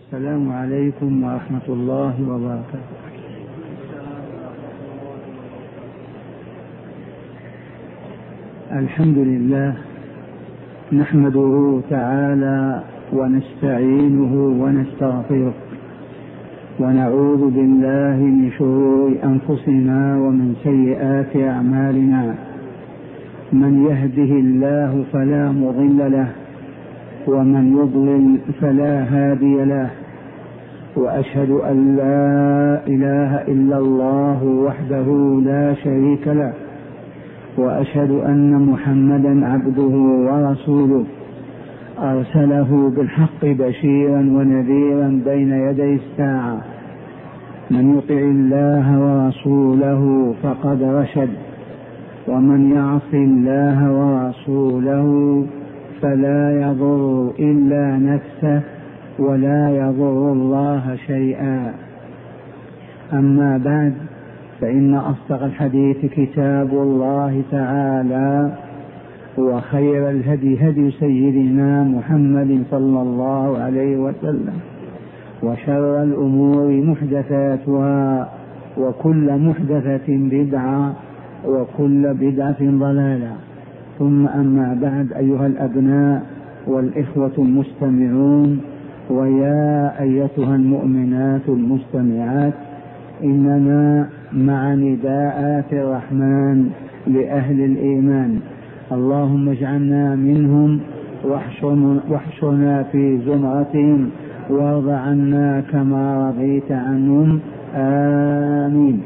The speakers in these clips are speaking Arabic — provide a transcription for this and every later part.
السلام عليكم ورحمة الله وبركاته. الحمد لله نحمده تعالى ونستعينه ونستغفره ونعوذ بالله من شرور أنفسنا ومن سيئات أعمالنا. من يهده الله فلا مضل له ومن يضلل فلا هادي له، وأشهد أن لا إله إلا الله وحده لا شريك له، وأشهد أن محمدا عبده ورسوله أرسله بالحق بشيرا ونذيرا بين يدي الساعة. من يطع الله ورسوله فقد رشد، ومن يعص الله ورسوله فلا يضر إلا نفسه ولا يضر الله شيئا. أما بعد، فإن أصدق الحديث كتاب الله تعالى، وخير الهدي هدي سيدنا محمد صلى الله عليه وسلم، وشر الأمور محدثاتها، وكل محدثة بدعة، وكل بدعة ضلالة. ثم أما بعد، أيها الأبناء والإخوة المستمعون، ويا أيتها المؤمنات المستمعات، إننا مع نداءات الرحمن لأهل الإيمان. اللهم اجعلنا منهم واحشرنا في زمرتهم، وارض عنا كما رضيت عنهم، آمين.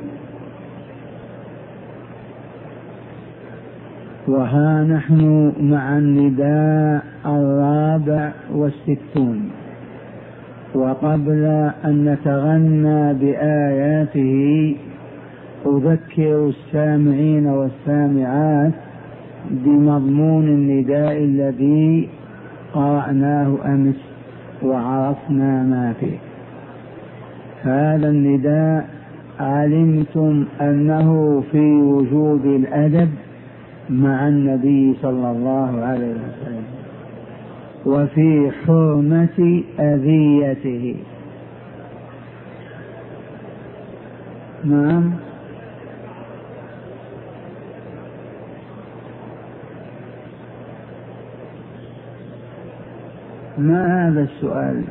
وها نحن مع النداء 64، وقبل أن نتغنى بآياته أذكر السامعين والسامعات بمضمون النداء الذي قرأناه أمس وعرفنا ما فيه. هذا النداء علمتم أنه في وجوب الأدب مع النبي صلى الله عليه وسلم، وفي حرمة أذيته. نعم، ما هذا السؤال؟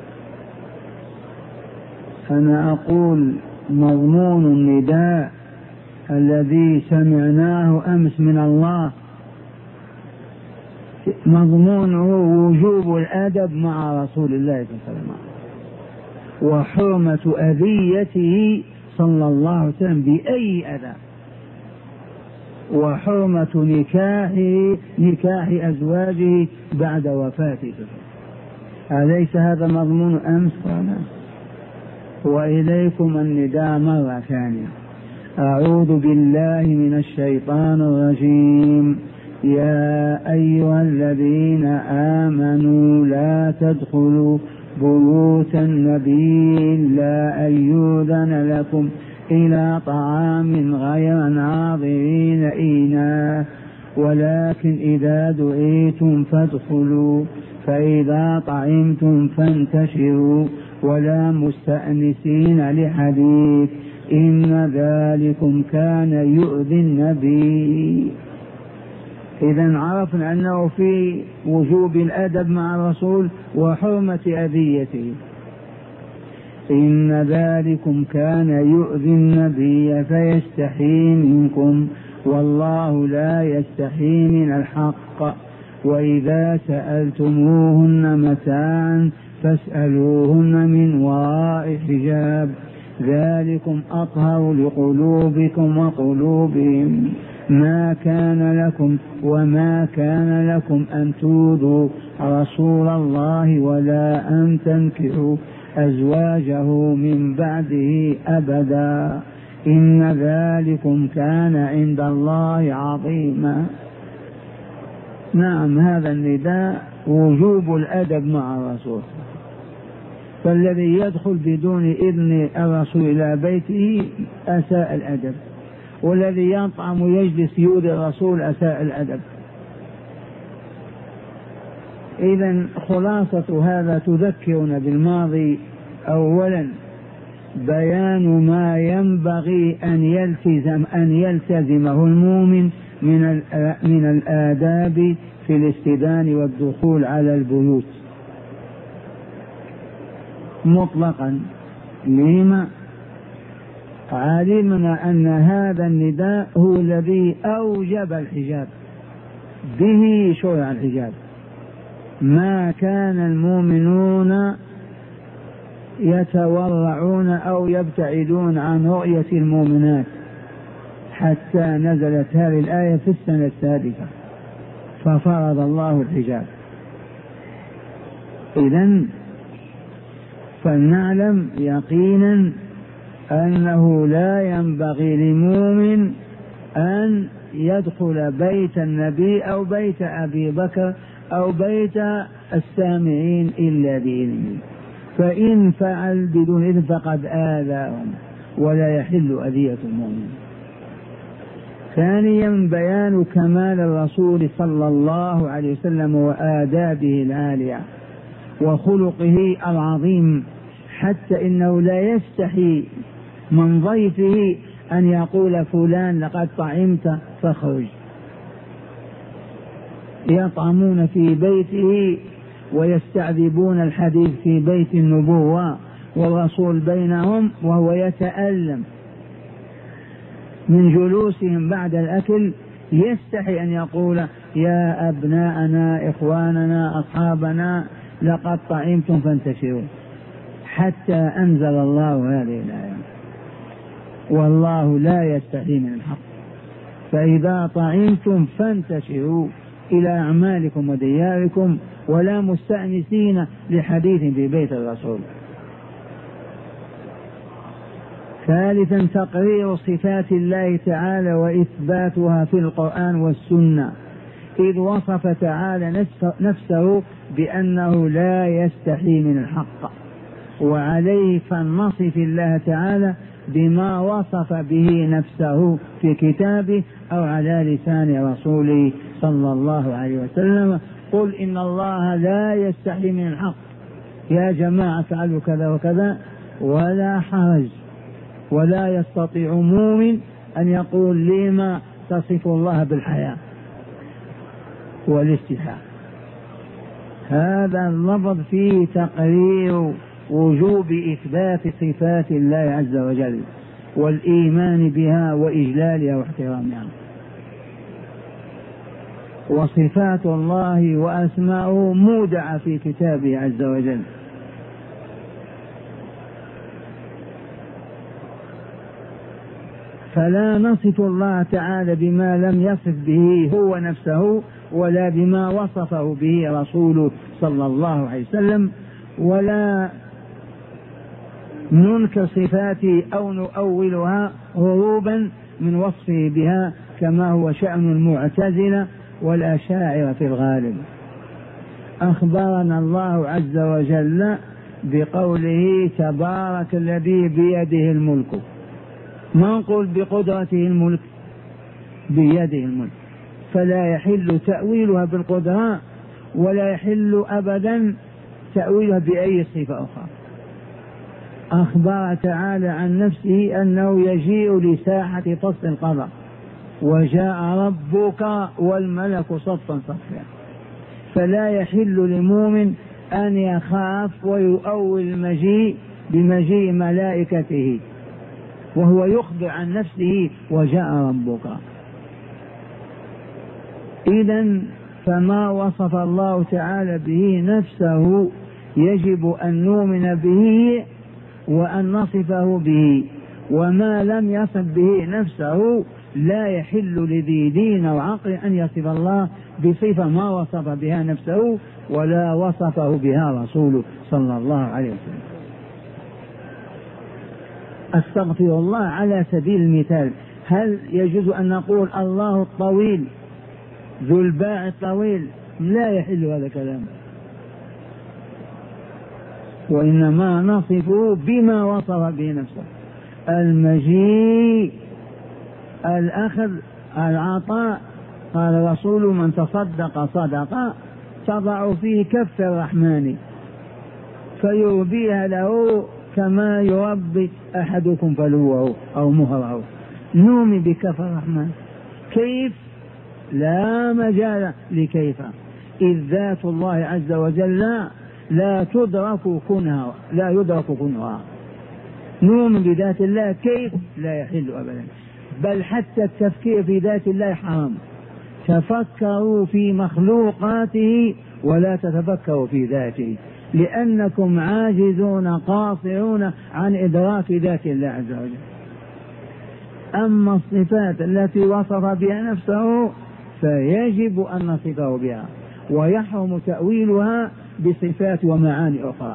أنا أقول مضمون النداء الذي سمعناه أمس من الله مضمونه وجوب الأدب مع رسول الله صلى الله عليه وسلم، وحرمة أذيته صلى الله عليه وسلم بأي أذى، وحرمة نكاح أزواجه بعد وفاته. أليس هذا مضمون أمس؟ وإليكم النداء مرة ثانية. أعوذ بالله من الشيطان الرجيم. يا أيها الذين آمنوا لا تدخلوا بيوت النبي إلا أن يؤذن لكم إلى طعام غير ناظرين إناه، ولكن إذا دعيتم فادخلوا، فإذا طعمتم فانتشروا ولا مستأنسين لحديث، إن ذلكم كان يؤذي النبي. إذن عرفنا أنه في وجوب الأدب مع الرسول وحرمة أذيته. إن ذلكم كان يؤذي النبي فيستحي منكم، والله لا يستحي من الحق. وإذا سألتموهن متاعا فاسألوهن من وراء حجاب، ذلكم أطهر لقلوبكم وقلوبهم. ما كان لكم أن تؤذوا رسول الله ولا أن تنكحوا أزواجه من بعده أبدا، إن ذلكم كان عند الله عظيما. نعم، هذا النداء وجوب الأدب مع الرسول. فالذي يدخل بدون إذن الرسول إلى بيته أساء الأدب، والذي يطعم ويجلس يؤذي الرسول أساء الأدب. إذن خلاصة هذا تذكرنا بالماضي أولا بيان ما ينبغي أن يلتزمه المؤمن من الآداب في الاستئذان والدخول على البيوت مطلقا. لما؟ علمنا أن هذا النداء هو الذي أوجب الحجاب، به شرع الحجاب. ما كان المؤمنون يتورعون أو يبتعدون عن رؤية المؤمنات حتى نزلت هذه الآية في السنة السادسة ففرض الله الحجاب. إذن فلنعلم يقينا أنه لا ينبغي لمؤمن أن يدخل بيت النبي أو بيت أبي بكر أو بيت السامعين إلا بإذنه، فإن فعل بدون إذن فقد آذاهم ولا يحل أذية المؤمن. ثانيا بيان كمال الرسول صلى الله عليه وسلم وآدابه العالية وخلقه العظيم، حتى إنه لا يستحي من ضيفه أن يقول فلان لقد طعمت فاخرج. يطعمون في بيته ويستعذبون الحديث في بيت النبوة والرسول بينهم وهو يتألم من جلوسهم بعد الأكل، يستحي أن يقول يا أبناءنا إخواننا أصحابنا لقد طعمتم فانتشروا، حتى أنزل الله هذه الآية والله لا يستحي من الحق. فإذا طعمتم فانتشروا إلى أعمالكم ودياركم ولا مستأنسين لحديث في بيت الرسول. ثالثا تقرير صفات الله تعالى وإثباتها في القرآن والسنة، إذ وصف تعالى نفسه بأنه لا يستحي من الحق، وعليه فلنصف الله تعالى بما وصف به نفسه في كتابه أو على لسان رسوله صلى الله عليه وسلم. قل إن الله لا يستحي من الحق، يا جماعة فعلوا كذا وكذا ولا حرج، ولا يستطيع مؤمن أن يقول لما تصف الله بالحياة والاستحاء. هذا اللفظ فيه تقرير وجوب إثبات صفات الله عز وجل والإيمان بها وإجلالها واحترامها. وصفات الله وأسماؤه مودعة في كتابه عز وجل، فلا نصف الله تعالى بما لم يصف به هو نفسه ولا بما وصفه به رسوله صلى الله عليه وسلم، ولا ننكر صفاته أو نؤولها هروبا من وصفه بها كما هو شأن المعتزلة والأشاعرة في الغالب. أخبرنا الله عز وجل بقوله تبارك الذي بيده الملك، ما نقول بقدرته الملك، بيده الملك، فلا يحل تأويلها بالقدرة ولا يحل أبدا تأويلها بأي صفة أخرى. أخبر تعالى عن نفسه أنه يجيء لساحة فصل القضاء وجاء ربك والملك صفا صفا، فلا يحل لمؤمن أن يخاف ويؤول المجيء بمجيء ملائكته وهو يخبر عن نفسه وجاء ربك. إذن فما وصف الله تعالى به نفسه يجب أن نؤمن به وأن نصفه به، وما لم يصف به نفسه لا يحل لذي دين وعقل أن يصف الله بصفة ما وصف بها نفسه ولا وصفه بها رسوله صلى الله عليه وسلم. أستغفر الله على سبيل المثال، هل يجوز أن نقول الله الطويل ذو الباع الطويل؟ لا يحل هذا الكلام، وإنما نصفه بما وصف به نفسه: المجيء، الأخذ، العطاء. قال رسول من تصدق صدقة تضع فيه كف الرحمن فيربيها له كما يربي أحدكم فلوه أو مهره. نومي بكف الرحمن. كيف؟ لا مجال لكيف، إذ ذات الله عز وجل لا يدرك كنها. نؤمن بذات الله كيف؟ لا يحل أبدا، بل حتى التفكير في ذات الله حرام. تفكروا في مخلوقاته ولا تتفكروا في ذاته، لأنكم عاجزون قاصرون عن إدراك ذات الله عز وجل. أما الصفات التي وصف بها نفسه فيجب أن نصفه بها، ويحرم تأويلها بصفات ومعاني أخرى.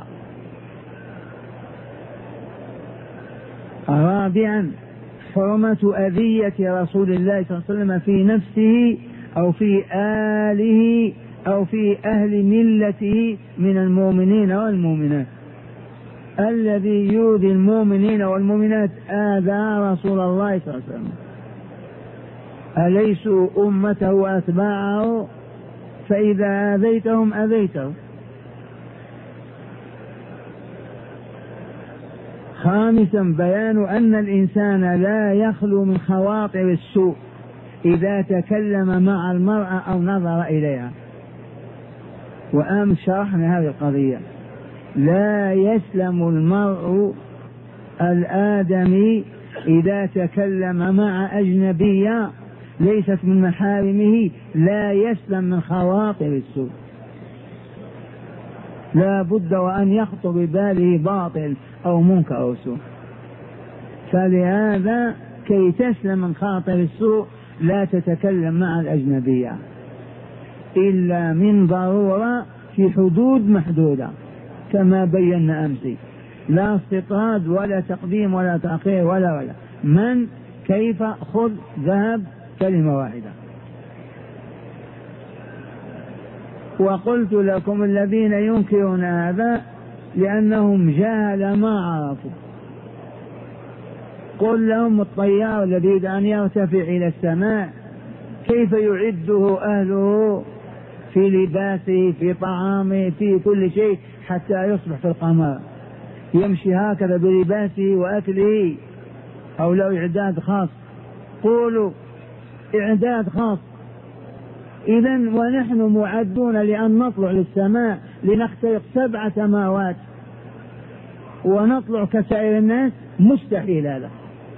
رابعا، حرمة أذية رسول الله صلى الله عليه وسلم في نفسه أو في آله أو في أهل ملته من المؤمنين والمؤمنات. الذي يؤذي المؤمنين والمؤمنات آذى رسول الله صلى الله عليه وسلم. أليسوا أمته وأتباعه؟ فإذا آذيتهم أذيته. خامسا، بيان أن الإنسان لا يخلو من خواطر السوء إذا تكلم مع المرأة أو نظر إليها. وأمس شرحنا هذه القضية. لا يسلم المرء الآدمي إذا تكلم مع أجنبية ليست من محارمه، لا يسلم من خواطر السوء. لا بد وأن يخطر بباله باطل أو منكر أو سوء. فلهذا كي تسلم من خاطر السوء لا تتكلم مع الأجنبية إلا من ضرورة في حدود محدودة كما بينا أمس، لا استطراد ولا تقديم ولا تأخير ولا من كيف خذ ذهب، كلمة واحدة. وقلت لكم الذين ينكرون هذا لأنهم جهل ما عرفوا. قل لهم الطيار الذي يريد أن يرتفع إلى السماء كيف يعده أهله في لباسه في طعامه في كل شيء حتى يصبح في القمر؟ يمشي هكذا بلباسه وأكله أو له إعداد خاص؟ قولوا إعداد خاص. إذن ونحن معدون لأن نطلع للسماء لنخترق 7 سماوات ونطلع كسائر الناس؟ مستحيل هذا.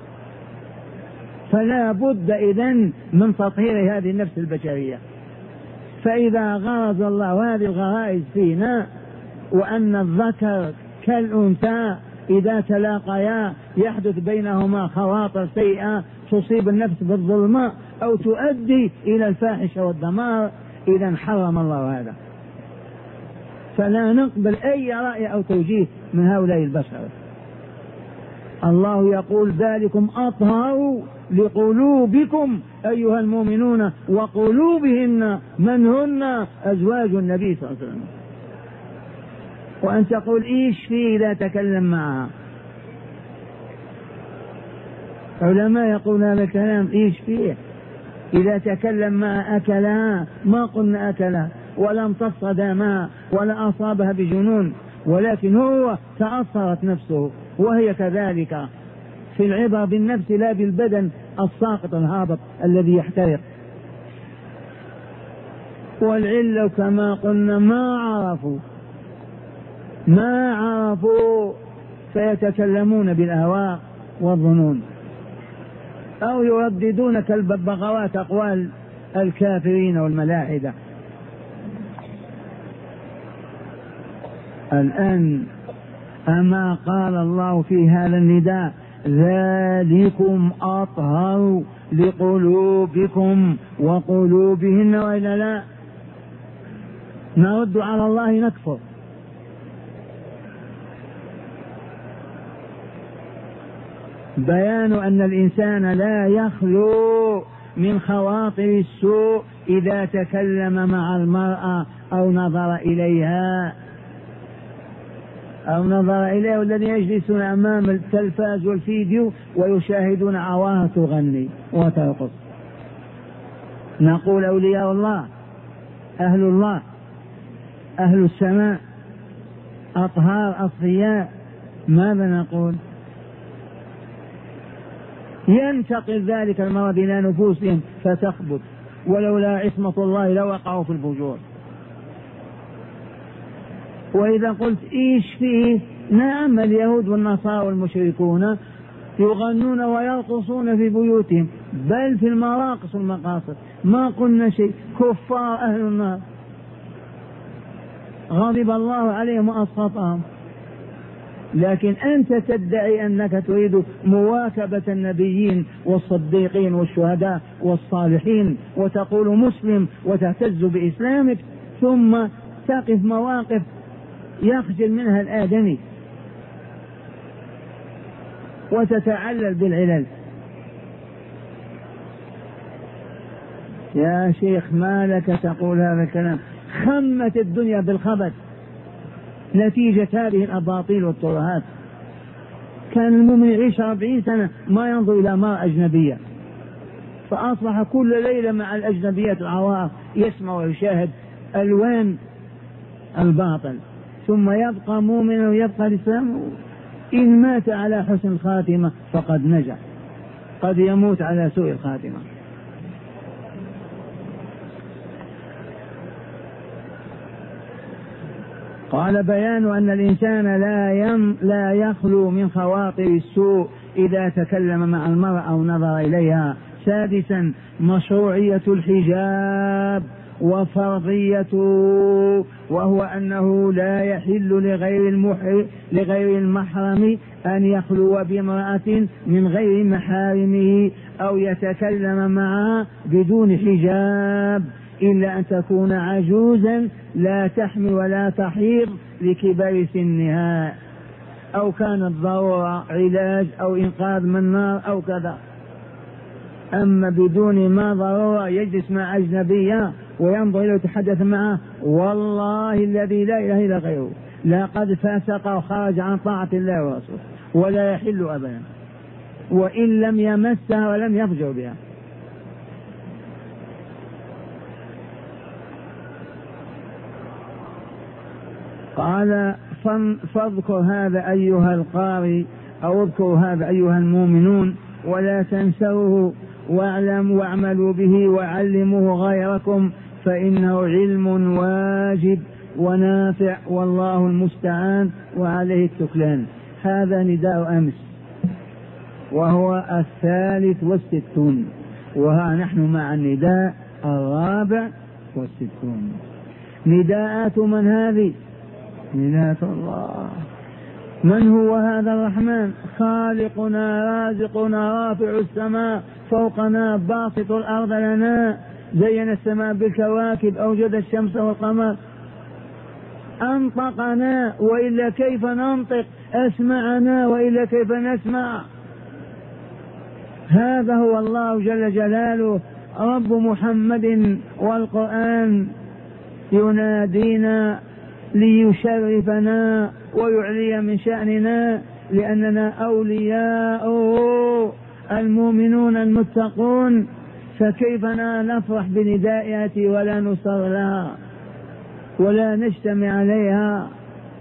فلا بد إذن من تطهير هذه النفس البشرية. فإذا غرز الله هذه الغرائز فينا وأن الذكر كالأنثى إذا تلاقيا يحدث بينهما خواطر سيئة تصيب النفس بالظلمة أو تؤدي إلى الفاحشة والدمار، إذا حرم الله هذا. فلا نقبل أي رأي أو توجيه من هؤلاء البشر. الله يقول ذلكم أطهر لقلوبكم أيها المؤمنون وقلوبهن من هن أزواج النبي صلى الله عليه وسلم. وأن تقول إيش فيه إذا تكلم معها؟ علماء يقول هذا الكلام إيش فيه إذا تكلم مع أكلها؟ ما قلنا أكلها ولا امتص دمها ولا أصابها بجنون، ولكن هو تأثرت نفسه وهي كذلك. في العبرة بالنفس لا بالبدن الساقط الهابط الذي يحترق. والعلة كما قلنا ما عرفوا فيتكلمون بالأهواء والظنون أو يرددون كالببغاوات أقوال الكافرين والملاحدة. الآن أما قال الله في هذا النداء ذلكم أطهر لقلوبكم وقلوبهن، وإلا لا؟ نرد على الله نكفر. بيان أن الإنسان لا يخلو من خواطر السوء إذا تكلم مع المرأة أو نظر إليها والذين يجلسون أمام التلفاز والفيديو ويشاهدون عواها تغني وترقص. نقول أولياء الله أهل السماء أطهار أصفياء، ماذا نقول؟ ينتقل ذلك المرض إلى نفوسهم فتخبط، ولولا عصمة الله لوقعوا في الفجور. وإذا قلت إيش فيه؟ نعم، اليهود والنصارى والمشركون يغنون ويرقصون في بيوتهم، بل في المراقص والمقاصد، ما قلنا شيء، كفار أهل النار غضب الله عليهم وأسخطهم. لكن أنت تدعي أنك تريد مواكبة النبيين والصديقين والشهداء والصالحين، وتقول مسلم وتهتز بإسلامك، ثم تقف مواقف يخجل منها الآدمي وتتعلل بالعلل. يا شيخ ما لك تقول هذا الكلام؟ خمت الدنيا بالخبث نتيجة هذه الأباطيل والترهات. كان المؤمن يعيش 40 سنة ما ينظر إلى امرأة أجنبية، فأصبح كل ليلة مع الأجنبيات العوار يسمع ويشاهد ألوان الباطل، ثم يبقى مؤمنا ويبقى الإسلام. إن مات على حسن الخاتمة فقد نجا، قد يموت على سوء الخاتمة. قال بيان أن الإنسان لا يخلو من خواطر السوء إذا تكلم مع المرأة أو نظر إليها. سادسا مشروعية الحجاب وفرضيته، وهو أنه لا يحل لغير المحرم أن يخلو بامرأة من غير محارمه أو يتكلم معها بدون حجاب، إلا أن تكون عجوزا لا تحمل ولا تحيض لكبر سنها، أو كانت ضرورة علاج أو إنقاذ من نار أو كذا. أما بدون ما ضرورة يجلس مع أجنبية وينظر إليه ويتحدث معه، والله الذي لا إله إلا غيره لقد فسق وخرج عن طاعة الله ورسوله، ولا يحل أبدا وإن لم يمسها ولم يفجر بها. قال فاذكر هذا أيها القارئ، أو اذكروا هذا أيها المؤمنون ولا تنسوه، واعملوا به وعلموه غيركم، فإنه علم واجب ونافع، والله المستعان وعليه التكلان. هذا نداء أمس وهو 63، وها نحن مع النداء 64. نداءات من هذه؟ نداءات الله. من هو هذا الرحمن؟ خالقنا رازقنا رافع السماء فوقنا باسط الأرض لنا، زين السماء بالكواكب، أوجد الشمس والقمر، أنطقنا وإلا كيف ننطق، أسمعنا وإلا كيف نسمع. هذا هو الله جل جلاله رب محمد، والقرآن ينادينا ليشرفنا ويعلي من شأننا، لأننا أولياء المؤمنون المتقون، فكيف نفرح بندائها ولا نصر لها ولا نجتمع عليها.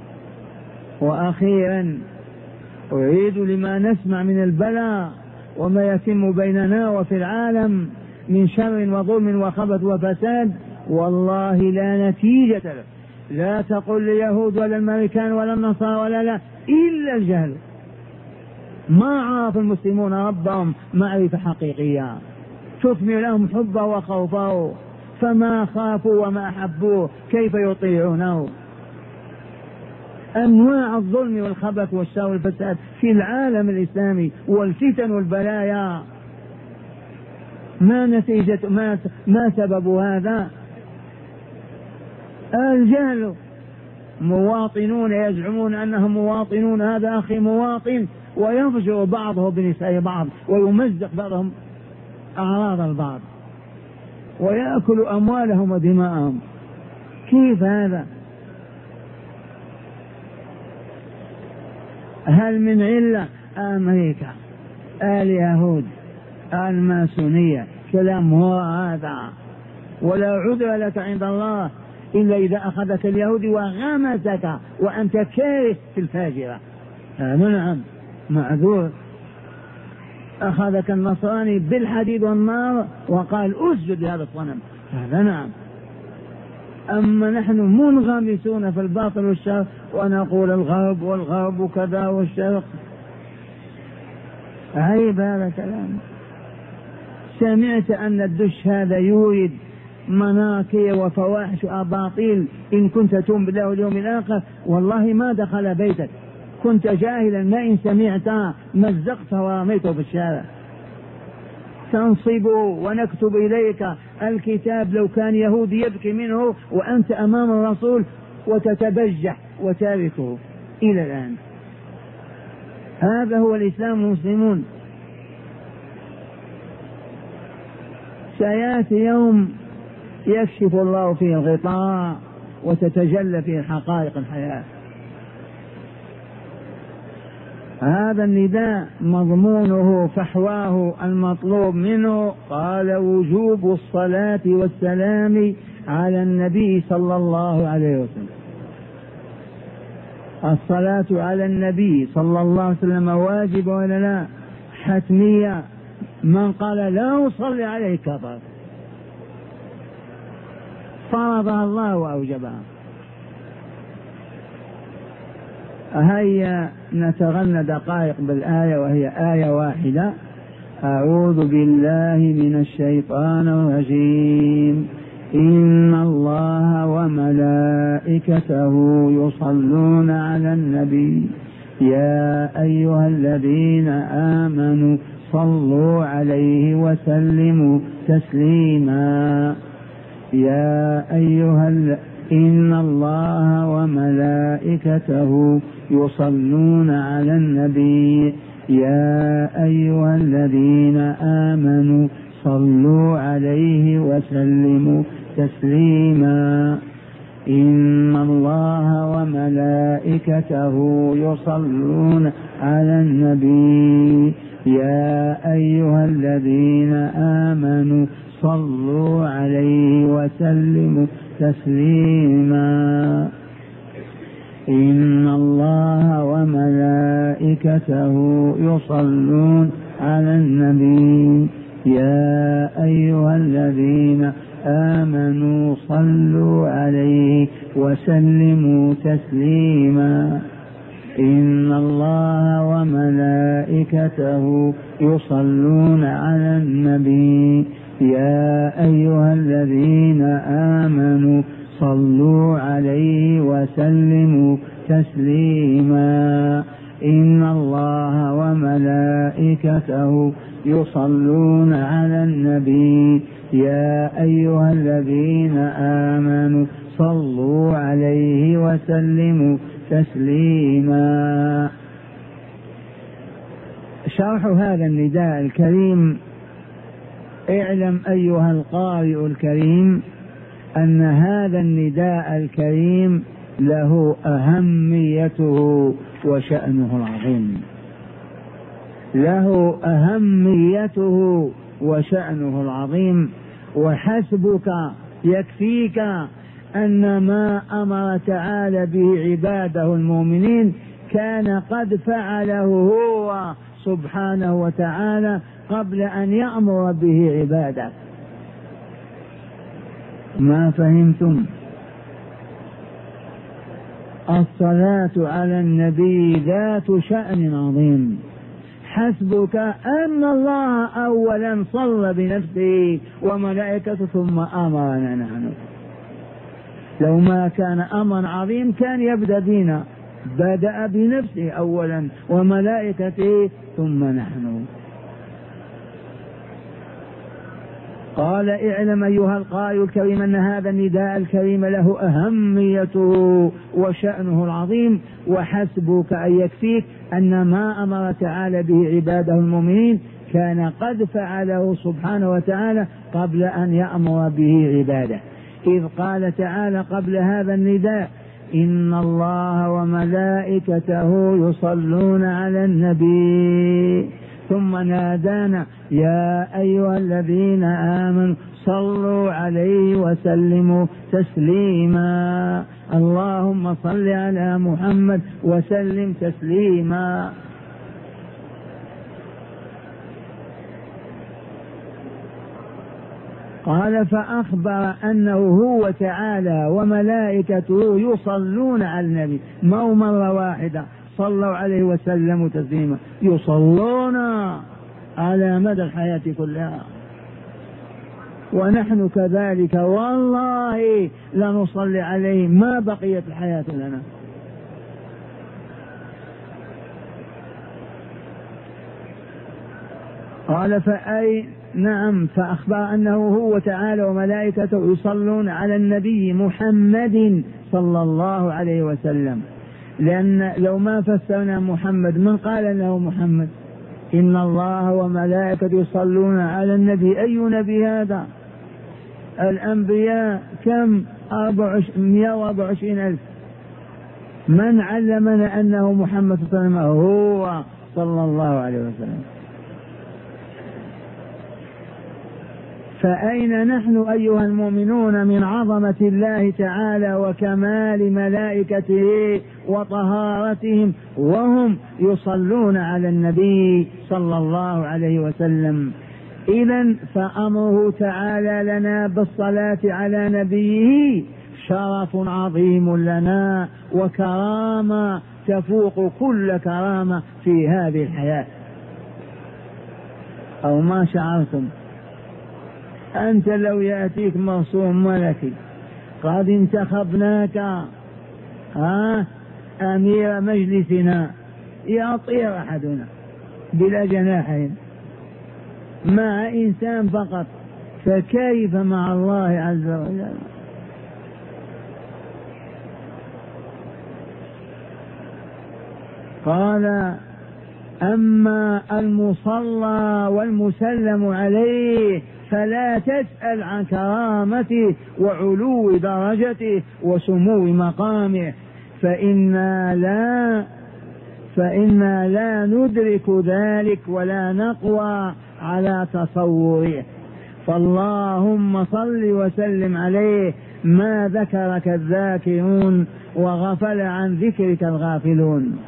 وأخيرا أعيد لما نسمع من البلاء وما يتم بيننا وفي العالم من شر وظلم وخبث وفساد، والله لا نتيجة له. لا تقل اليهود ولا الأمريكان ولا النصارى ولا لا، إلا الجهل. ما عرف المسلمون ربهم معرفة حقيقية تثمر لهم حبه وخوفه، فما خافوا وما أحبوه كيف يطيعونه. أنواع الظلم والخبث والشر والفساد في العالم الإسلامي والفتن والبلايا، ما نتيجة ما سبب هذا؟ الجهل. مواطنون يزعمون أنهم مواطنون، هذا أخي مواطن، ويفجر بعضهم بنساء بعض ويمزق بعضهم أعراض البعض ويأكل أموالهم ودماءهم. كيف هذا؟ هل من علة أمريكا، اليهود، الماسونية؟ كلام هو هذا، ولا عذر لك عند الله إلا إذا أخذك اليهودي وغمسك وأنت كاره في الفاجرة، نعم معذور. أخذك النصراني بالحديد والنار وقال أسجد لهذا الصنم، هذا نعم. أما نحن منغمسون في الباطل والشر ونقول الغرب والغرب كذا والشرق، عيب هذا كلام. سمعت أن الدش هذا يورد مناكير وفواحش وأباطيل، إن كنت تؤمن بالله واليوم الآخر والله ما دخل بيتك، كنت جاهلا ما إن سمعت مزقته ورميته في الشارع. تنصب ونكتب إليك الكتاب لو كان يهودي يبكي منه وأنت أمام الرسول وتتبجح وتاركه إلى الآن. هذا هو الإسلام والمسلمون. سيأتي يوم يكشف الله فيه الغطاء وتتجلى فيه حقائق الحياة. هذا النداء مضمونه فحواه المطلوب منه قال وجوب الصلاة والسلام على النبي صلى الله عليه وسلم. الصلاة على النبي صلى الله عليه وسلم واجب ولا لا؟ حتمية. من قال لا أصلي عليه كفر، فرضها الله وأوجبها. هيا نتغنى دقائق بالآية، وهي آية واحدة: أعوذ بالله من الشيطان الرجيم، إن الله وملائكته يصلون على النبي يا أيها الذين آمنوا صلوا عليه وسلموا تسليما. يا أيها إن الله وملائكته يصلون على النبي يا أيها الذين آمنوا صلوا عليه وسلموا تسليما. إن الله وملائكته يصلون على النبي يا أيها الذين آمنوا صلوا عليه وسلموا تسليما. إن الله وملائكته يصلون على النبي يا أيها الذين آمنوا صلوا عليه وسلموا تسليما. إن الله وملائكته يصلون على النبي يا أيها الذين آمنوا صلوا عليه وسلموا تسليما. إن الله وملائكته يصلون على النبي يا أيها الذين آمنوا صلوا عليه وسلموا تسليما. شرح هذا النداء الكريم: اعلم أيها القارئ الكريم أن هذا النداء الكريم له أهميته وشأنه العظيم، له أهميته وشأنه العظيم. وحسبك يكفيك أن ما أمر تعالى به عباده المؤمنين كان قد فعله هو سبحانه وتعالى قبل أن يأمر به عباده. ما فهمتم؟ الصلاة على النبي ذات شأن عظيم. حسبك أن الله أولا صلى بنفسه وملائكته ثم أمرنا نحن. لو ما كان أمر عظيم كان يبدأ بنا، بدأ بنفسه أولا وملائكته ثم نحن. قال: اعلم أيها القارئ الكريم أن هذا النداء الكريم له أهميته وشأنه العظيم. وحسبك أن يكفيك أن ما أمر تعالى به عباده المؤمنين كان قد فعله سبحانه وتعالى قبل أن يأمر به عباده. إذ قال تعالى قبل هذا النداء: إن الله وملائكته يصلون على النبي. ثم نادانا يا أيها الذين آمنوا صلوا عليه وسلموا تسليما، اللهم صل على محمد وسلم تسليما. قال فأخبر أنه هو تعالى وملائكته يصلون على النبي، مو مرة واحدة صلوا عليه وسلموا تسليما، يصلون على مدى الحياة كلها. ونحن كذلك والله لنصلي عليه ما بقيت الحياة لنا. قال نعم، فأخبر أنه هو تعالى وملائكته يصلون على النبي محمد صلى الله عليه وسلم، لأن لو ما فسرنا محمد من قال أنه محمد؟ إن الله وملائكته يصلون على النبي، أي نبي هذا؟ الأنبياء كم؟ 124,000. من علمنا أنه محمد صلى الله عليه وسلم؟ هو صلى الله عليه وسلم. فأين نحن أيها المؤمنون من عظمة الله تعالى وكمال ملائكته وطهارتهم وهم يصلون على النبي صلى الله عليه وسلم؟ إذن فأمره تعالى لنا بالصلاة على نبيه شرف عظيم لنا وكرامة تفوق كل كرامة في هذه الحياة. أو ما شعرتم؟ أنت لو يأتيك مرسوم ملكي قد انتخبناك أمير مجلسنا، يطير أحدنا بلا جناحين مع إنسان فقط، فكيف مع الله عز وجل؟ قال أما المصلى والمسلم عليه فلا تسأل عن كرامته وعلو درجته وسمو مقامه، فإنا لا ندرك ذلك ولا نقوى على تصوره. فاللهم صل وسلم عليه ما ذكرك الذاكرون وغفل عن ذكرك الغافلون.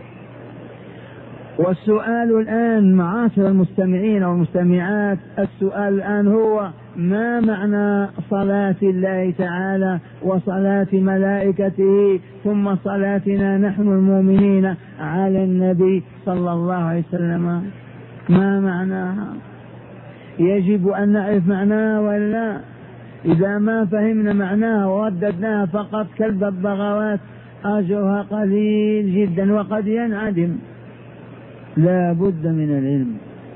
والسؤال الآن معاشر المستمعين والمستمعات، السؤال الآن هو ما معنى صلاة الله تعالى وصلاة ملائكته ثم صلاتنا نحن المؤمنين على النبي صلى الله عليه وسلم؟ ما معناها؟ يجب أن نعرف معناها ولا؟ إذا ما فهمنا معناها ورددناها فقط كالببغاوات أجرها قليل جدا وقد ينعدم. لا بد من العلم.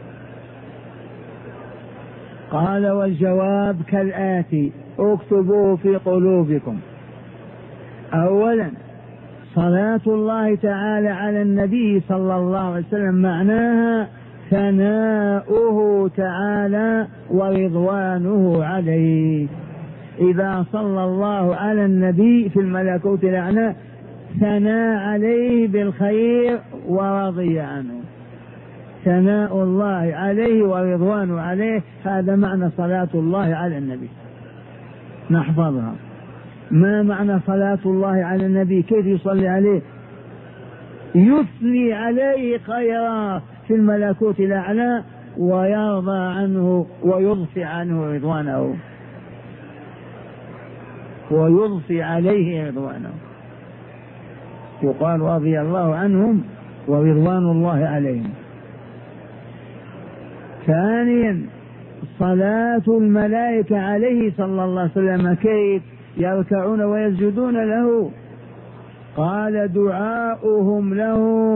قال والجواب كالآتي، اكتبوه في قلوبكم. أولا، صلاة الله تعالى على النبي صلى الله عليه وسلم معناها ثناؤه تعالى ورضوانه عليه. إذا صلى الله على النبي في الملكوت الأعلى ثنى عليه بالخير ورضي عنه، ثناء الله عليه ورضوانه عليه، هذا معنى صلاة الله على النبي. نحفظها. ما معنى صلاة الله على النبي؟ كيف يصلي عليه؟ يثني عليه خيرا في الملكوت الأعلى ويرضى عنه ويضفي عنه رضوانه، ويضفي عليه رضوانه. يقال رضي الله عنهم ورضوان الله عليهم. ثانيا، صلاة الملائكة عليه صلى الله عليه وسلم كيف؟ يركعون ويسجدون له. قال دعاؤهم له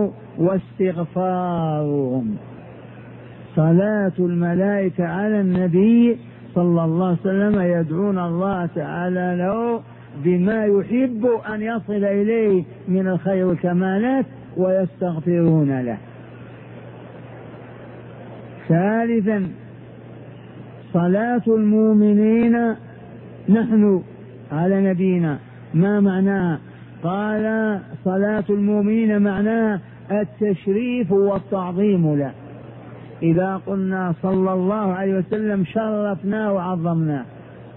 واستغفارهم. صلاة الملائكة على النبي صلى الله عليه وسلم يدعون الله تعالى له بما يحب أن يصل إليه من الخير والكمالات ويستغفرون له. ثالثا، صلاة المؤمنين نحن على نبينا ما معناها؟ قال صلاة المؤمنين معناها التشريف والتعظيم له. إذا قلنا صلى الله عليه وسلم شرفنا وعظمنا.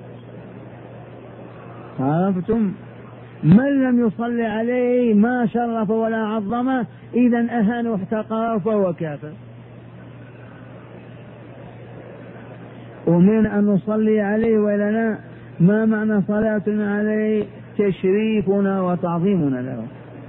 عرفتم؟ من لم يصلي عليه ما شرف ولا عظمه، إذا أهان واحتقر فهو كافر. ومن أن نصلي عليه ولنا ما معنى صلاتنا عليه؟ تشريفنا وتعظيمنا له.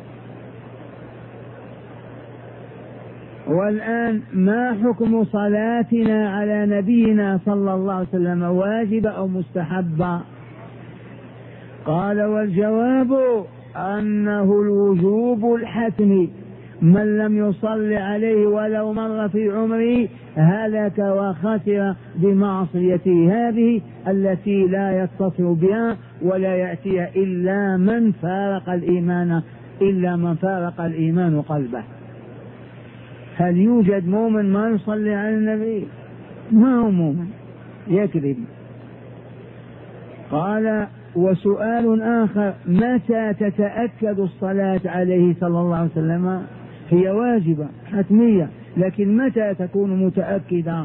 والآن ما حكم صلاتنا على نبينا صلى الله عليه وسلم؟ واجبة أو مستحبة؟ قال والجواب أنه الوجوب الحتمي، من لم يصل عليه ولو مر في عمره هلك وخسر بمعصيته هذه التي لا يتصل بها ولا يأتي إلا من فارق الإيمان قلبه. هل يوجد مؤمن ما يصلي على النبي؟ ما هو مؤمن، يكذب. قال وسؤال آخر، متى تتأكد الصلاة عليه صلى الله عليه وسلم؟ هي واجبة حتمية، لكن متى تكون متأكدة؟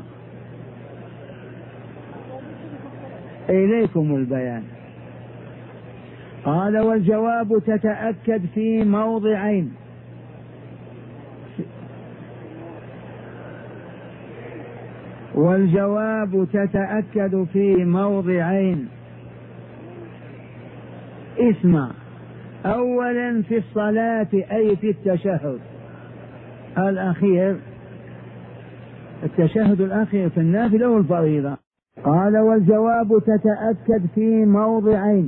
إليكم البيان. قال والجواب تتأكد في موضعين. والجواب تتأكد في موضعين. اسمع، أولا في الصلاة أي في التشهد الأخير، التشهد الأخير في النافلة والفريضة. قال والجواب تتأكد في موضعين.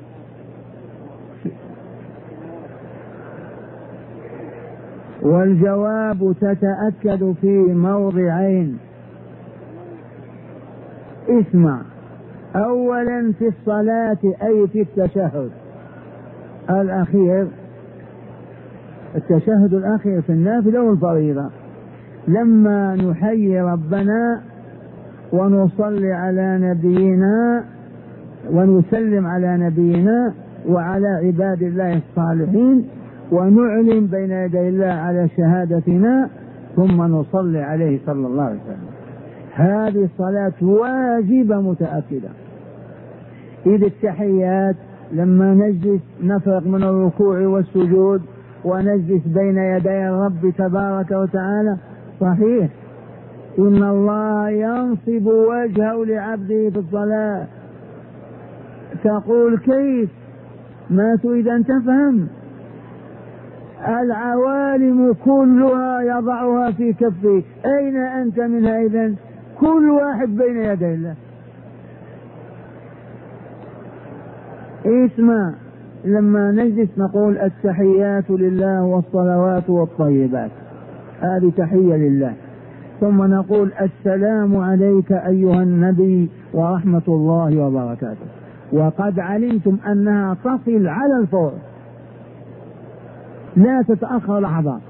والجواب تتأكد في موضعين. اسمع، أولا في الصلاة أي في التشهد الأخير، التشهد الأخير في النافلة والفريضة، لما نحيي ربنا ونصلي على نبينا ونسلم على نبينا وعلى عباد الله الصالحين ونعلن بين يدي الله على شهادتنا ثم نصلي عليه صلى الله عليه وسلم. هذه الصلاة واجبة متأكدة. إذ التحيات لما نجلس نفرق من الركوع والسجود ونجلس بين يدي الرب تبارك وتعالى، صحيح إن الله ينصب وجهه لعبده في الصلاة. تقول كيف؟ ما تريد أن تفهم. العوالم كلها يضعها في كفه، أين أنت منها إذن؟ كل واحد بين يدي الله. اسمع، لما نجلس نقول التحيات لله والصلوات والطيبات، هذه تحية لله. ثم نقول السلام عليك أيها النبي ورحمة الله وبركاته، وقد علمتم أنها تصل على الفور لا تتأخر لحظة.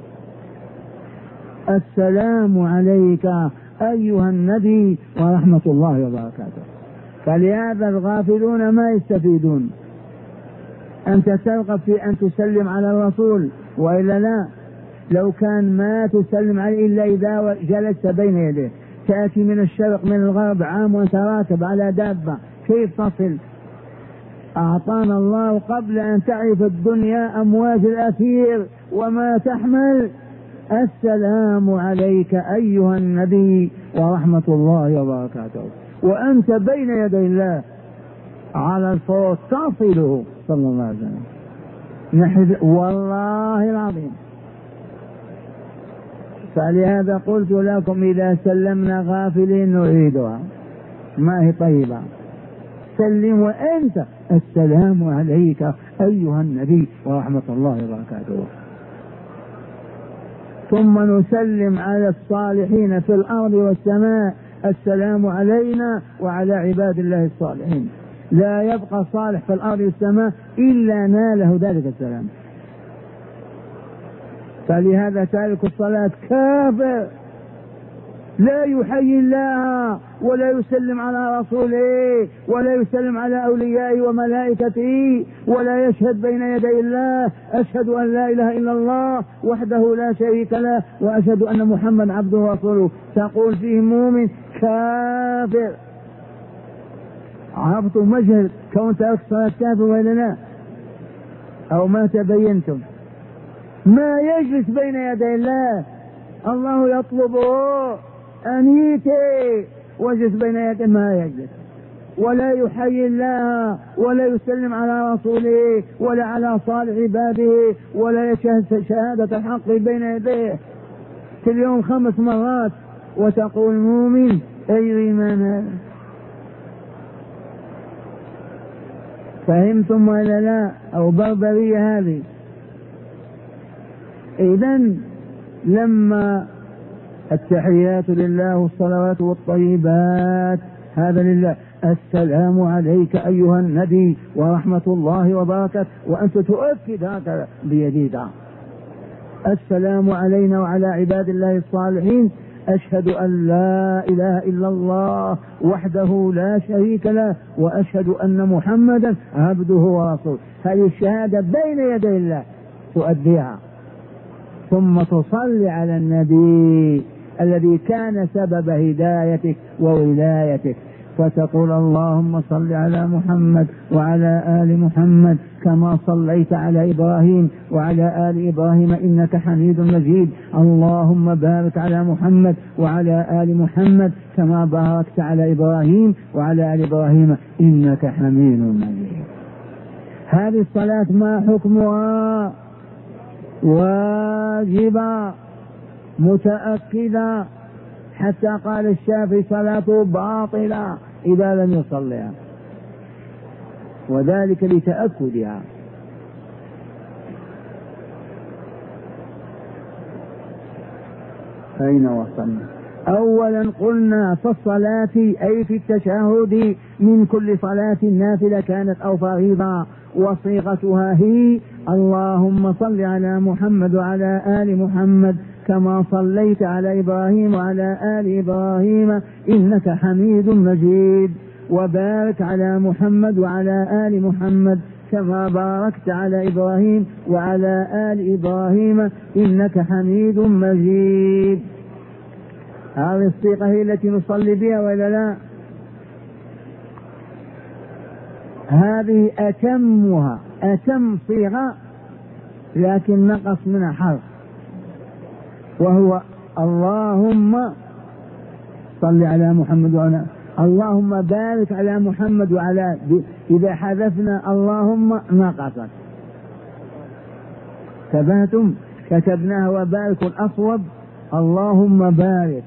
السلام عليك أيها النبي ورحمة الله وبركاته. فلهذا الغافلون ما يستفيدون. أنت ترغب في أن تسلم على الرسول وإلا لا؟ لو كان ما تسلم عليه إلا إذا جلست بين يديه، تأتي من الشرق من الغرب عام وتراكب على دابة، كيف تصل؟ أعطانا الله قبل أن تعرف الدنيا أمواج الأثير وما تحمل. السلام عليك أيها النبي ورحمة الله وبركاته، وأنت بين يدي الله على الفور تصله صلى الله عليه وسلم. والله العظيم. فلهذا قلت لكم إذا سلمنا غافلين نعيدها، ما هي طيبة. سلم وأنت السلام عليك أيها النبي ورحمة الله وبركاته. ثم نسلم على الصالحين في الأرض والسماء، السلام علينا وعلى عباد الله الصالحين. لا يبقى صالح في الأرض والسماء إلا ناله ذلك السلام. فلهذا تارك الصلاة كافر لا يحيي الله ولا يسلم على رسوله ولا يسلم على أوليائه وملائكته ولا يشهد بين يدي الله أشهد أن لا إله إلا الله وحده لا شريك له وأشهد أن محمد عبده ورسوله، تقول فيه مؤمن كافر. عرفتم مجهل كون ترك صلاة كافر ولا لا؟ أو ما تبينتم؟ ما يجلس بين يدي الله، الله يطلبه أن يأتي وجلس بين يديه، ما يجلس ولا يحيي الله ولا يسلم على رسوله ولا على صالح عباده ولا يشهد شهادة الحق بين يديه في اليوم 5 مرات، وتقول مؤمن أي من هذا؟ فهمتم ولا لا؟ أو بربرية هذه؟ إذن لما التحيات لله والصلوات والطيبات هذا لله، السلام عليك أيها النبي ورحمة الله وبركاته، وأنت تؤكد هكذا بيديك، السلام علينا وعلى عباد الله الصالحين، أشهد أن لا إله إلا الله وحده لا شريك له وأشهد أن محمدا عبده ورسوله. هذه الشهادة بين يدي الله تؤديها، ثم تصلي على النبي الذي كان سبب هدايتك وولايتك، فتقول اللهم صل على محمد وعلى آل محمد كما صليت على إبراهيم وعلى آل إبراهيم إنك حميد مجيد، اللهم بارك على محمد وعلى آل محمد كما باركت على إبراهيم وعلى آل إبراهيم إنك حميد مجيد. هذه الصلاة ما حكمها؟ واجبة متأكدة، حتى قال الشافعي صلاته باطلة إذا لم يصليها، وذلك لتأكدها. أين وصلنا؟ أولا قلنا في الصلاة أي في التشهد من كل صلاة نافلة كانت أو فريضة، وصيغتها هي اللهم صل على محمد وعلى آل محمد كما صليت على إبراهيم وعلى آل إبراهيم إنك حميد مجيد، وبارك على محمد وعلى آل محمد كما باركت على إبراهيم وعلى آل إبراهيم إنك حميد مجيد. هذه الصيغة هي التي نصلي بها ولا لا؟ هذه أتمها، أتم صيغة، لكن نقص منها حرف، وهو اللهم صل على محمد وعلى، اللهم بارك على محمد وعلى، إذا حذفنا اللهم نقصت. تبهتم؟ كتبناها وبارك الأصوب اللهم بارك.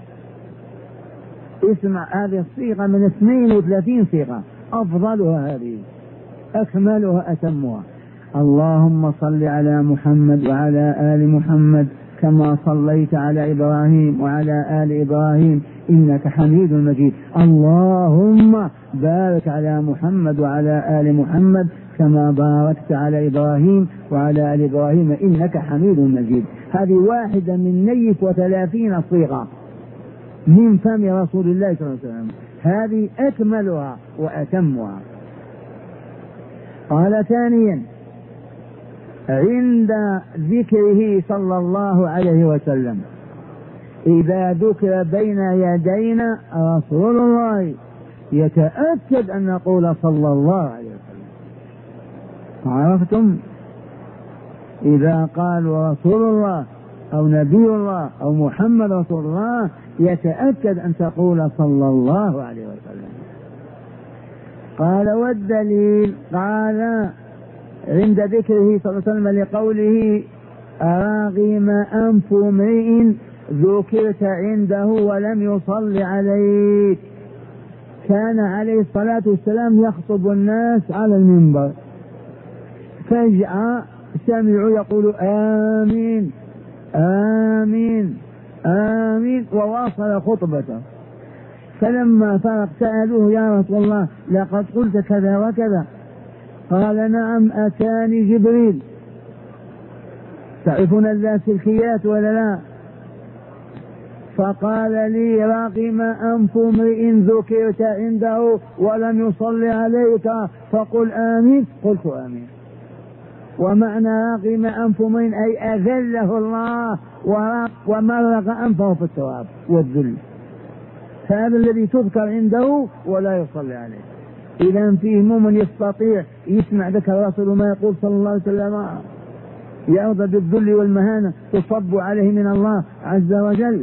اسمع هذه الصيغة من 32 صيغة، أفضلها هذه، أكملها أتمها، اللهم صل على محمد وعلى آل محمد كما صليت على إبراهيم وعلى آل إبراهيم إنك حميد مجيد، اللهم بارك على محمد وعلى آل محمد كما باركت على إبراهيم وعلى آل إبراهيم إنك حميد مجيد. هذه واحدة من 30 صيغة من فم رسول الله صلى الله عليه وسلم، هذه أكملها وأتمها. قال ثانيا عند ذكره صلى الله عليه وسلم، إذا ذكر بين يدينا رسول الله يتأكد أن نقول صلى الله عليه وسلم. عرفتم؟ إذا قالوا رسول الله أو نبي الله أو محمد رسول الله يتأكد أن تقول صلى الله عليه وسلم. قال والدليل؟ قال عند ذكره صلى الله عليه وسلم لقوله أراغم أنف امرئ ذكرت عنده ولم يصل عليك. كان عليه الصلاة والسلام يخطب الناس على المنبر، فجأة سمعوا يقول آمين آمين آمين، وواصل خطبته. فلما فرق سألوه يا رسول الله لقد قلت كذا وكذا، قال نعم أتاني جبريل. تعرفون اللاسلكيات ولا لا؟ فقال لي رغم أنف امرئ ذكرت عنده ولم يصلي عليك فقل آمين، قلت آمين. ومعنى رغم أنف امرئ أي أذله الله ومرغ أنفه في التراب والذل، هذا الذي تذكر عنده ولا يصلي عليه. إذا فيه مؤمن يستطيع يسمع ذكر الرسول ما يقول صلى الله عليه وسلم، يرضى بالذل والمهانة تصب عليه من الله عز وجل.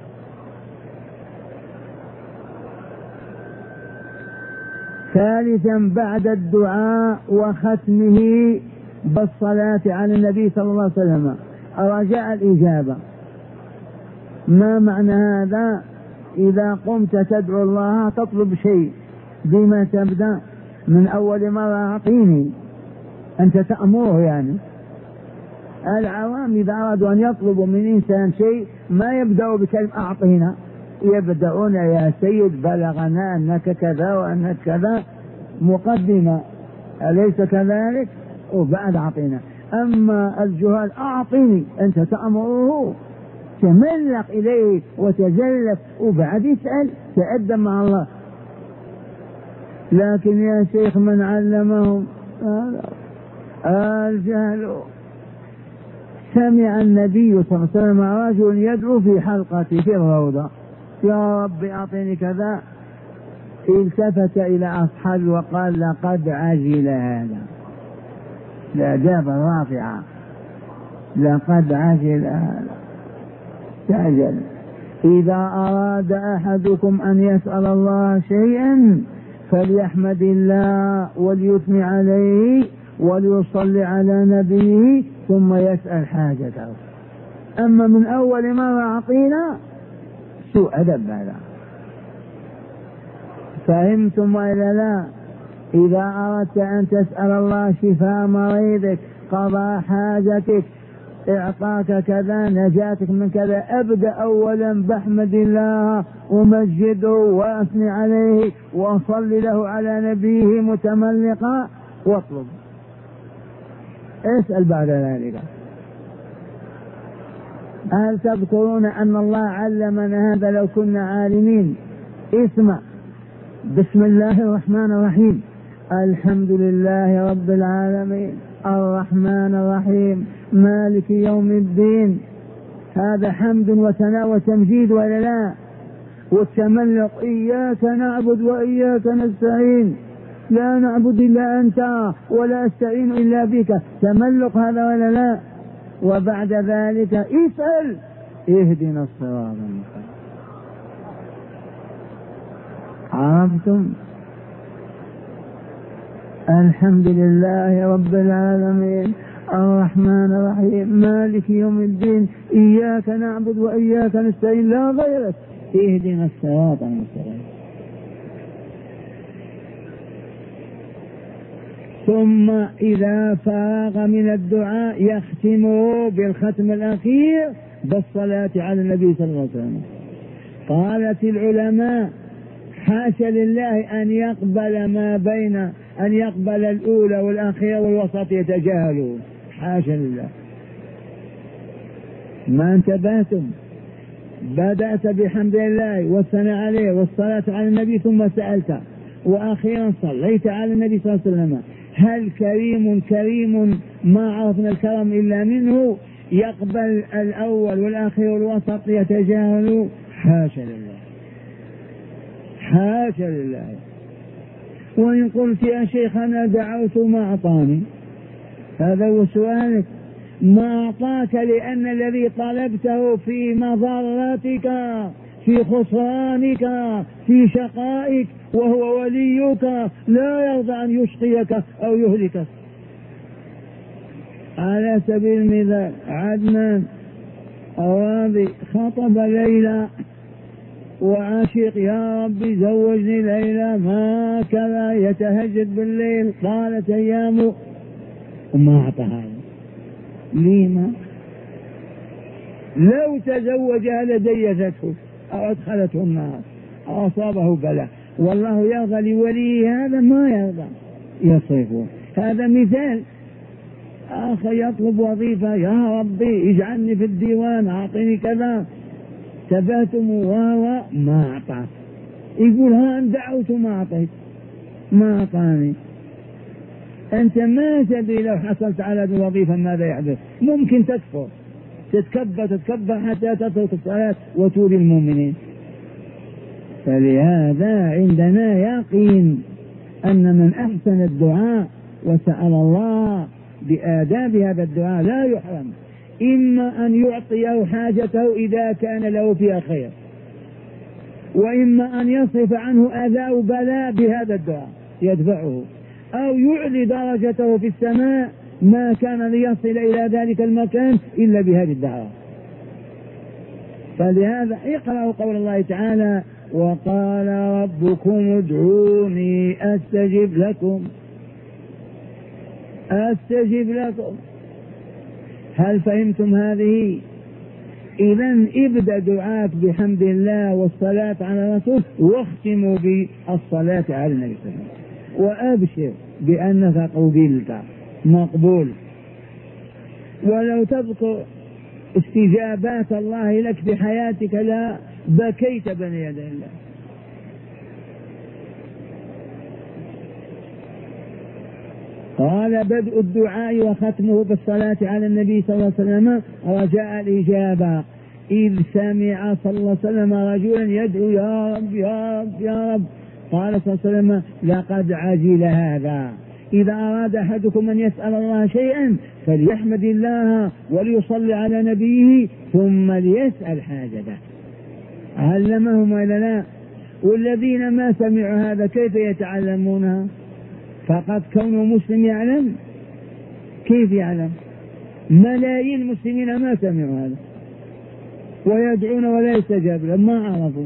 ثالثا بعد الدعاء وختمه بالصلاة على النبي صلى الله عليه وسلم رجاء الإجابة. ما معنى هذا؟ إذا قمت تدعو الله تطلب شيء بما تبدأ؟ من أول مرة أعطيني، أنت تأمره يعني. العوام إذا أرادوا أن يطلبوا من إنسان شيء ما يبدأوا بكلمة أعطينا، يبدأون يا سيد بلغنا أنك كذا وأنك كذا، مقدمة، أليس كذلك؟ وبعد أعطينا. أما الجهال أعطيني، أنت تأمره، تملق إليه وتجلف وبعد يسأل، تأدب مع الله. لكن يا شيخ من علمهم الجهل. سمع النبي صلى الله عليه وسلم رجل يدعو في حلقته في الروضة يا رب أعطيني كذا، التفت إلى أصحابه وقال لقد عجل هذا، الإجابة رافعة، لقد عجل هذا، تعجل. إذا أراد أحدكم أن يسأل الله شيئا فليحمد الله وليثني عليه وليصلي على نبيه ثم يسأل حاجته. أما من أول مرة أعطينا سوء أدب هذا. فهمتم وإلا لا؟ إذا أردت أن تسأل الله شفاء مريضك، قضاء حاجتك، إعطاك كذا، نجاتك من كذا، أبدأ أولا بحمد الله ومجده وأثني عليه وأصلي له على نبيه متملقا واطلب. اسأل بعد ذلك. هل تذكرون أن الله علمنا هذا لو كنا عالمين؟ اسمع، بسم الله الرحمن الرحيم، الحمد لله رب العالمين الرحمن الرحيم مالك يوم الدين. هذا حمد وثناء وتمجيد ولا لا؟ والتملق إياك نعبد وإياك نستعين، لا نعبد إلا أنت ولا أستعين إلا بك، تملق هذا ولا لا؟ وبعد ذلك اسأل اهدنا الصراط المستقيم. عرفتم؟ الحمد لله رب العالمين الرحمن الرحيم مالك يوم الدين إياك نعبد وإياك نستعين لا غيرك اهدنا الصراط المستقيم. ثم إذا فرغ من الدعاء يختمه بالختم الأخير بالصلاة على النبي صلى الله عليه وسلم. قالت العلماء حاشا لله أن يقبل ما بين أن يقبل الأولى والأخير والوسط يتجاهلون، حاشا لله. ما انتبهتم؟ بدأت بحمد الله والثناء عليه والصلاة على النبي ثم سألت وأخيرا صليت على النبي صلى الله عليه وسلم. هل كريم ما عرفنا الكرم إلا منه يقبل الأول والأخير والوسط يتجاهل؟ حاشا لله، حاشا لله. وإن قلت يا شيخ أنا دعوت ما أعطاني، هذا هو سؤالك. ما أعطاك لأن الذي طلبته في مضرتك، في خسرانك، في شقائك، وهو وليك لا يرضى أن يشقيك أو يهلكك. على سبيل المثال عدنان الراضي خطب ليلى وعاشق يا ربي زوجني ليلى ما كذا يتهجد بالليل، قالت أيامه وما أعطاها. لما؟ لو تزوجها لديثته أو أدخلته النار أو أصابه بلاء. والله يرضى لولي هذا ما يرضى يصرفه. هذا مثال. آخر يطلب وظيفة يا ربي اجعلني في الديوان أعطيني كذا، تبعتم وهو ما أعطى، يقول ها أن دعوت ما أعطيت، ما أعطاني. أنت ما تدري لو حصلت على الوظيفة ماذا يحدث، ممكن تكفر، تتكبر حتى تترك الصلاة وتؤذي المؤمنين. فلهذا عندنا يقين أن من أحسن الدعاء وسأل الله بآداب هذا الدعاء لا يحرم، إما أن يعطيه حاجته إذا كان له فيها خير، وإما أن يصرف عنه أذى وبلاء بهذا الدعاء يدفعه، أو يعلي درجته في السماء ما كان ليصل إلى ذلك المكان إلا بهذه الدعوة. فلهذا اقرأوا قول الله تعالى: وقال ربكم ادعوني أستجب لكم. أستجب لكم. هل فهمتم هذه؟ إذن ابدأ دعاءك بحمد الله والصلاة على الرسول، واختموا بالصلاة على النبي صلى الله عليه وسلم، وأبشر بأنك قبلت مقبول. ولو تذكر استجابات الله لك بحياتك لا بكيت بين يدي الله. قال: بدء الدعاء وختمه بالصلاة على النبي صلى الله عليه وسلم رجاء الإجابة، إذ سمع صلى الله عليه وسلم رجلا يدعو: يا رب يا رب يا رب. قال صلى الله عليه وسلم: لقد عجل هذا. إذا أراد أحدكم أن يسأل الله شيئا فليحمد الله وليصلي على نبيه ثم ليسأل حاجته. علمهم ولا لا؟ والذين ما سمعوا هذا كيف يتعلمونها؟ فقد كونه مسلم يعلم. كيف يعلم؟ ملايين المسلمين ما سمعوا هذا ويدعون ولا يستجاب لهم، ما عرفوا.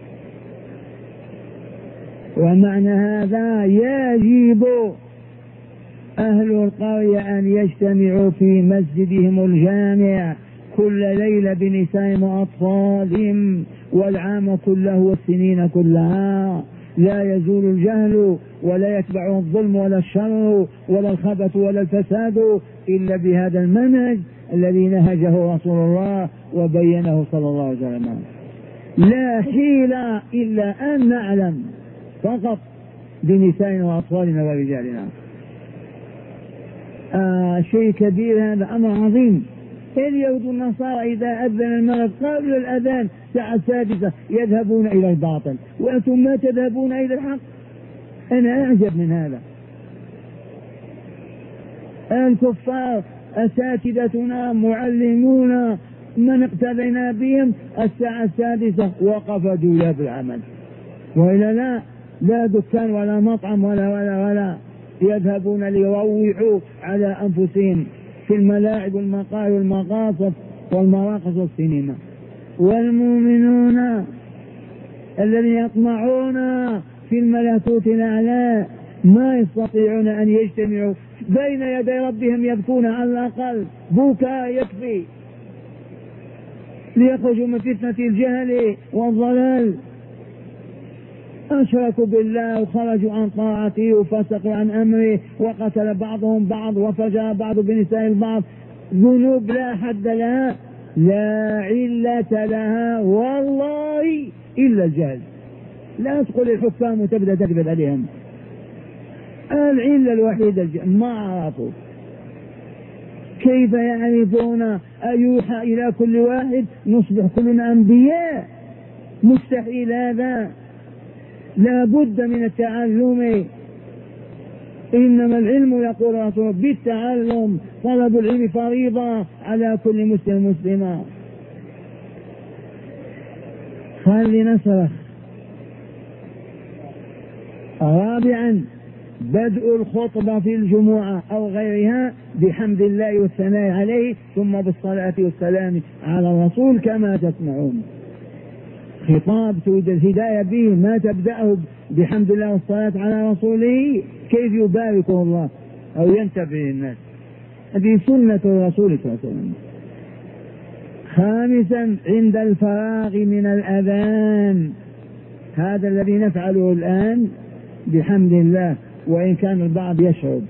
ومعنى هذا يجب أهل القرية أن يجتمعوا في مسجدهم الجامع كل ليلة بنسائهم وأطفالهم والعام كله والسنين كلها، لا يزول الجهل ولا يتبع الظلم ولا الشر ولا الخبث ولا الفساد إلا بهذا المنهج الذي نهجه رسول الله وبينه صلى الله عليه وسلم. لا حيلة إلا أن نعلم فقط بنسائنا وأطفالنا ورجالنا. شيء كبير، هذا أمر عظيم. اليهود والنصارى إذا أذن المغرب قبل الأذان الساعة 6 يذهبون إلى الباطل، وأنتم ما تذهبون إلى الحق. أنا أعجب من هذا. الكفار أساتذتنا معلمونا من اقتدينا بهم الساعة 6 وقف دولاب العمل، وإلا لا دكان ولا مطعم ولا يذهبون ليروعوا على أنفسهم في الملاعب والمقاهي والمقاصد والمراقص والسينما. والمؤمنون الذين يطمعون في الملكوت الأعلى ما يستطيعون أن يجتمعوا بين يدي ربهم يبكون على الأقل بكاء يكفي ليخرجوا من فتنة الجهل والضلال. أشركوا بالله وخرجوا عن طاعته وفسقوا عن أمره وقتل بعضهم بعض وفجر بعض بنساء البعض، ذنوب لا حد لها لا علة لها والله إلا الجهل. لا تدخل الحكام وتبدأ تكذب عليهم. العلة الوحيدة الجهل، ما عرفوا. كيف يعرفون؟ أيوحى إلى كل واحد نصبح كلنا أنبياء؟ مستحيل هذا. لا بد من التعلم. إنما العلم يقول رسول بالتعلم، طلب العلم فريضة على كل مسلم مسلمة. خلي نصرخ. رابعا بدء الخطبة في الجمعة أو غيرها بحمد الله والثناء عليه ثم بالصلاة والسلام على الرسول كما تسمعون. خطاب تريد الهداية به ما تبدأه بحمد الله والصلاة على رسوله كيف يباركه الله أو ينتبه الناس. هذه سنة الرسول صلى الله عليه وسلم. خامسا عند الفراغ من الأذان، هذا الذي نفعله الآن بحمد الله وإن كان البعض يشعر.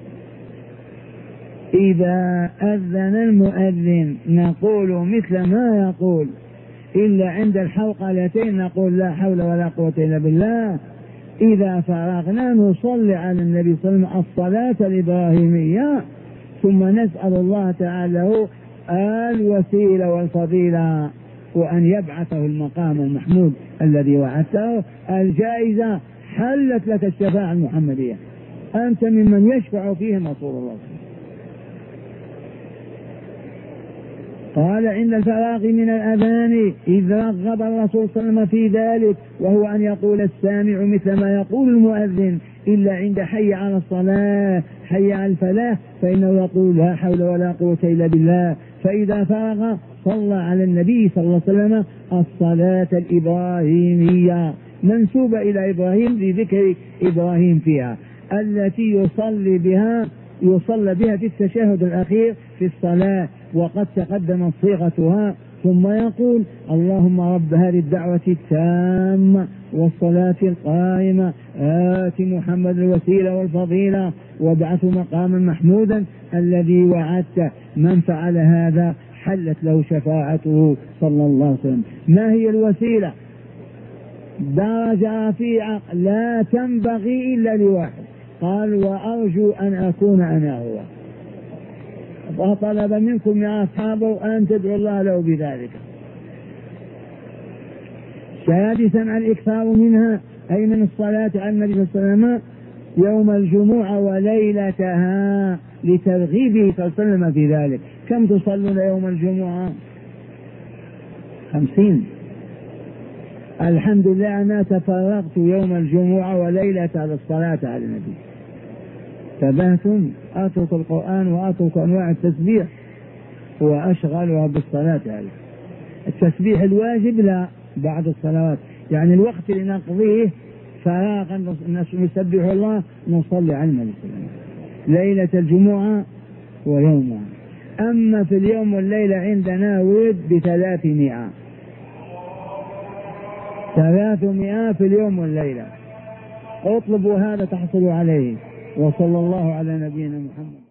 إذا أذن المؤذن نقول مثل ما يقول إلا عند الحوقلتين نقول لا حول ولا قوة إلا بالله. إذا فرغنا نصلي على النبي صلى الله عليه وسلم الصلاة الإبراهيمية، ثم نسأل الله تعالى له الوسيلة والفضيلة، وأن يبعثه المقام المحمود الذي وعدته. الجائزة حلت لك الشفاعة المحمدية، أنت ممن يشفع فيهم رسول الله. قال عند الفراغ من الأذان إذ رغب الرسول صلى الله عليه وسلم في ذلك، وهو أن يقول السامع مثل ما يقول المؤذن، إلا عند حي على الصلاة حي على الفلاح فإنه يقول لا حول ولا قوة إلا بالله. فإذا فرغ صلى على النبي صلى الله عليه وسلم الصلاة الإبراهيمية منسوبة إلى إبراهيم لذكر إبراهيم فيها، التي يصلى بها في التشهد الأخير في الصلاة، وقد تقدمت صيغتها. ثم يقول اللهم رب هذه الدعوة التامة والصلاة القائمة آت محمد الوسيلة والفضيلة وابعثه مقاما محمودا الذي وعدته. من فعل هذا حلت له شفاعته صلى الله عليه وسلم. ما هي الوسيلة؟ درجة رفيعة لا تنبغي إلا لواحد، قال وأرجو أن أكون أنا هو. وطلب منكم يا أصحابه أن تدعوا الله له بذلك. سادسا الإكثار منها، أي من الصلاة على النبي صلى الله عليه وسلم يوم الجمعة وليلتها، لترغيبه صلى الله عليه وسلم في ذلك. كم تصلون يوم الجمعة؟ 50. الحمد لله أنا تفرغت يوم الجمعة وليلة للصلاة على النبي. تبهتم أترك القرآن وأترك أنواع التسبيح وأشغلها بالصلاة عليه. التسبيح الواجب لا، بعد الصلوات، يعني الوقت اللي نقضيه فراغا نسبح الله نصلي على النبي صلى الله عليه وسلم ليلة الجمعة ويومها. أما في اليوم والليلة عندنا ورد ب300 في اليوم والليلة، اطلبوا هذا تحصلوا عليه. وصلى الله على نبينا محمد.